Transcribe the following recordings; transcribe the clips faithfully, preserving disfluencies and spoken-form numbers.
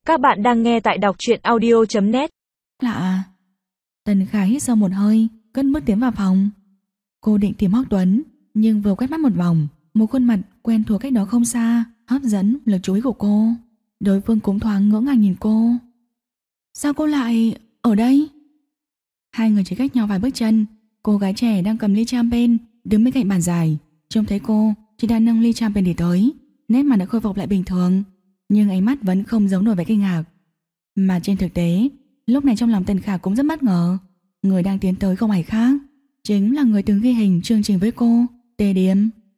Các bạn đang nghe tại đọc truyện audio chấm net. Lạ à? Tần Khả hít sâu một hơi, cất bước tiến vào phòng. Cô định tìm Hoắc Tuấn, nhưng vừa quét mắt một vòng, một khuôn mặt quen thuộc cách đó không xa hấp dẫn lực chú ý của cô. Đối phương cũng thoáng ngỡ ngàng nhìn cô. Sao cô lại ở đây? Hai người chỉ cách nhau vài bước chân. Cô gái trẻ đang cầm ly champagne đứng bên cạnh bàn dài. Trông thấy cô, chị đang nâng ly champagne đi tới, nét mặt đã khôi phục lại bình thường, nhưng ánh mắt vẫn không giấu nổi vẻ kinh ngạc. Mà trên thực tế, lúc này trong lòng Tần Khả cũng rất bất ngờ. Người đang tiến tới không ai khác, chính là người từng ghi hình chương trình với cô, Tề Điềm.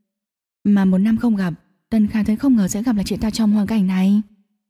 Mà một năm không gặp, Tần Khả thấy không ngờ sẽ gặp lại chị ta trong hoàn cảnh này.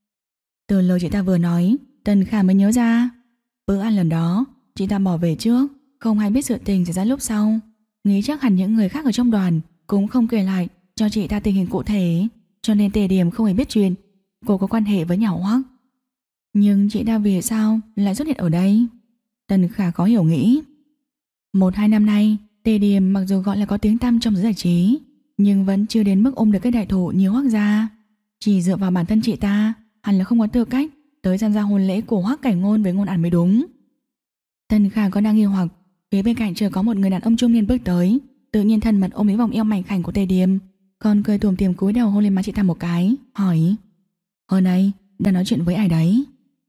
Từ lời chị ta vừa nói, Tần Khả mới nhớ ra bữa ăn lần đó chị ta bỏ về trước, không hay biết sự tình xảy ra lúc sau. Nghĩ chắc hẳn những người khác ở trong đoàn cũng không kể lại cho chị ta tình hình cụ thể, cho nên Tề Điềm không hề biết chuyện cô có quan hệ với nhà Hoắc. Nhưng chị ta vì sao lại xuất hiện ở đây? Tần Khả khó hiểu nghĩ. Một hai năm nay, Tề Điềm mặc dù gọi là có tiếng tăm trong giới giải trí, nhưng vẫn chưa đến mức ôm được cái đại thụ như Hoắc gia. Chỉ dựa vào bản thân chị ta, hẳn là không có tư cách tới tham gia hôn lễ của Hoắc Cảnh Ngôn với Ngôn Ản mới đúng. Tần Khả còn đang nghi hoặc, phía bên cạnh chưa có một người đàn ông trung niên bước tới, tự nhiên thân mật ôm lấy vòng eo mảnh khảnh của Tề Điềm, còn cười tủm tỉm cúi đầu hôn lên má chị ta một cái, hỏi: "Hôm nay đang nói chuyện với ai đấy?"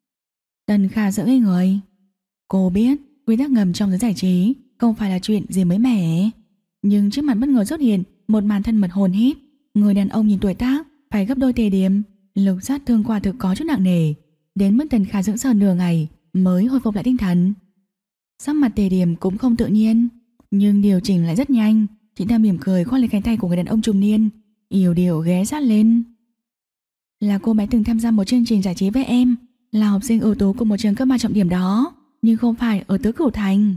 Tần Khả sợ ngây người. Cô biết quy tắc ngầm trong giới giải trí không phải là chuyện gì mới mẻ, nhưng trước mặt bất ngờ xuất hiện một màn thân mật hôn hít, người đàn ông nhìn tuổi tác phải gấp đôi Tề Điềm, lực sát thương quả thực có chút nặng nề, đến mức Tần Khả sững sờ nửa ngày mới hồi phục lại tinh thần. Sắc mặt Tề Điềm cũng không tự nhiên, nhưng điều chỉnh lại rất nhanh. Chị ta mỉm cười khoác lên cánh tay của người đàn ông trung niên, yểu điệu ghé sát lên. "Là cô bé từng tham gia một chương trình giải trí với em, là học sinh ưu tú của một trường cấp ba trọng điểm đó, nhưng không phải ở Tứ Cửu Thành."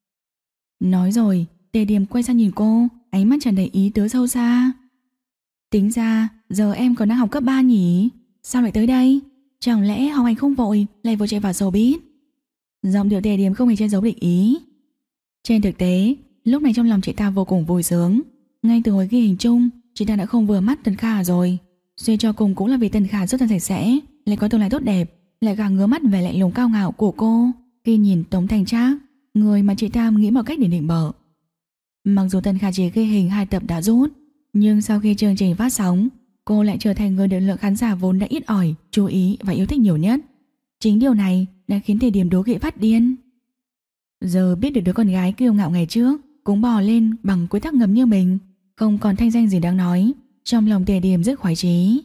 Nói rồi, Tề Điềm quay sang nhìn cô, ánh mắt tràn đầy ý tứ sâu xa. "Tính ra giờ em còn đang học cấp ba nhỉ? Sao lại tới đây? Chẳng lẽ học hành không vội lại vội chạy vào showbiz?" Giọng điệu Tề Điềm không hề che giấu định ý. Trên thực tế, lúc này trong lòng chị ta vô cùng vui sướng. Ngay từ hồi ghi hình chung, chị ta đã không vừa mắt Tần Khả rồi. Suy cho cùng cũng là vì Tần Khả rất thân sạch sẽ, lại có tương lai tốt đẹp, lại càng ngứa mắt về lạnh lùng cao ngạo của cô khi nhìn Tống Thành Trác, người mà chị ta nghĩ một cách để định bợ. Mặc dù Tần Khả chỉ ghi hình hai tập đã rút, nhưng sau khi chương trình phát sóng, cô lại trở thành người được lượng khán giả vốn đã ít ỏi chú ý và yêu thích nhiều nhất. Chính điều này đã khiến Tề Điềm đố kỵ phát điên. Giờ biết được đứa con gái kiêu ngạo ngày trước cũng bò lên bằng quy tắc ngầm như mình, không còn thanh danh gì đáng nói, trong lòng Tề Điềm rất khoái chí.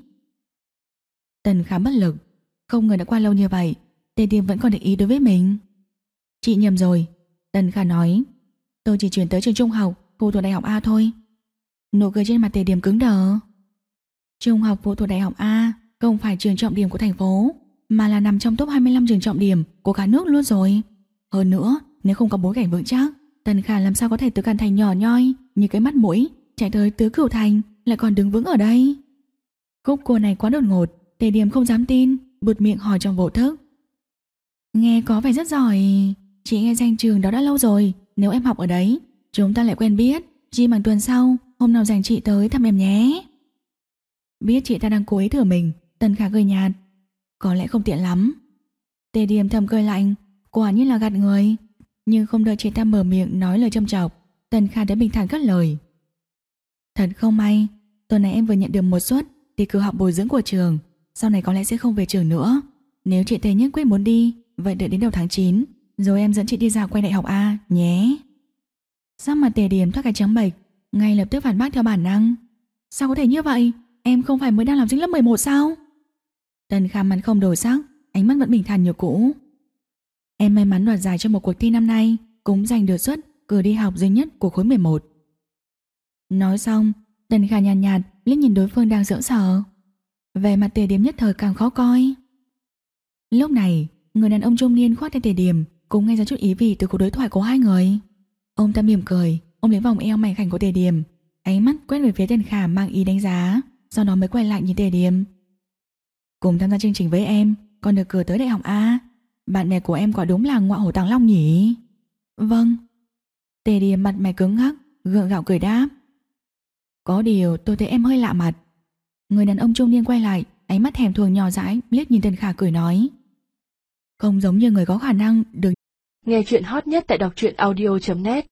Tần Khả bất lực, không ngờ đã qua lâu như vậy, Tề Điềm vẫn còn để ý đối với mình. "Chị nhầm rồi," Tần Khả nói. "Tôi chỉ chuyển tới trường trung học phụ thuộc đại học A thôi." Nụ cười trên mặt Tề Điềm cứng đờ. Trung học phụ thuộc đại học A không phải trường trọng điểm của thành phố, mà là nằm trong top hai mươi lăm trường trọng điểm của cả nước luôn rồi. Hơn nữa, nếu không có bối cảnh vững chắc, Tần Khả làm sao có thể từ Càn Thành nhỏ nhoi như cái mắt mũi chạy tới Tứ Cửu Thành lại còn đứng vững ở đây? Khúc cua này quá đột ngột, Tề Điềm không dám tin, buột miệng hỏi trong vô thức: "Nghe có vẻ rất giỏi. Chị nghe danh trường đó đã lâu rồi, nếu em học ở đấy, chúng ta lại quen biết, chi bằng tuần sau, hôm nào dành chị tới thăm em nhé." Biết chị ta đang cố ý thử mình, Tần Khả cười nhạt: "Có lẽ không tiện lắm." Tề Điềm thầm cười lạnh, quả nhiên là gạt người. Nhưng không đợi chị ta mở miệng nói lời châm chọc, Tần Khả đã bình thản cất lời: "Thật không may, tuần này em vừa nhận được một suất đi cử học bồi dưỡng của trường, sau này có lẽ sẽ không về trường nữa. Nếu chị Tề nhất quyết muốn đi, vậy đợi đến đầu tháng chín, rồi em dẫn chị đi dạo quanh đại học A nhé." Sắc mặt Tề Điềm thoát cái trắng bệch, ngay lập tức phản bác theo bản năng: "Sao có thể như vậy? Em không phải mới đang làm sinh lớp mười một sao?" Tần Khả mặt không đổi sắc, ánh mắt vẫn bình thản như cũ: "Em may mắn đoạt giải trong một cuộc thi năm nay, cũng giành được suất cử đi học duy nhất của khối mười một." Nói xong, Tần Khả nhàn nhạt, nhạt liếc nhìn đối phương đang sững sờ. Vẻ mặt Tề Điềm nhất thời càng khó coi. Lúc này, người đàn ông trung niên khoác tay Tề Điềm cũng nghe ra chút ý vị từ cuộc đối thoại của hai người. Ông ta mỉm cười, ôm lấy vòng eo mảnh khảnh của Tề Điềm, ánh mắt quét về phía Tần Khả mang ý đánh giá, sau đó mới quay lại nhìn Tề Điềm: "Cùng tham gia chương trình với em, còn được cử tới đại học A. Bạn bè của em quả đúng là ngọa hổ tàng long nhỉ?" "Vâng." Tề Điềm mặt mày cứng ngắc, gượng gạo cười đáp: "Có điều tôi thấy em hơi lạ mặt." Người đàn ông trung niên quay lại, Ánh mắt thèm thuồng nhỏ dãi liếc nhìn Tần Khả cười nói: Không giống như người có khả năng được. Nghe chuyện hot nhất tại đọc truyện audio chấm net.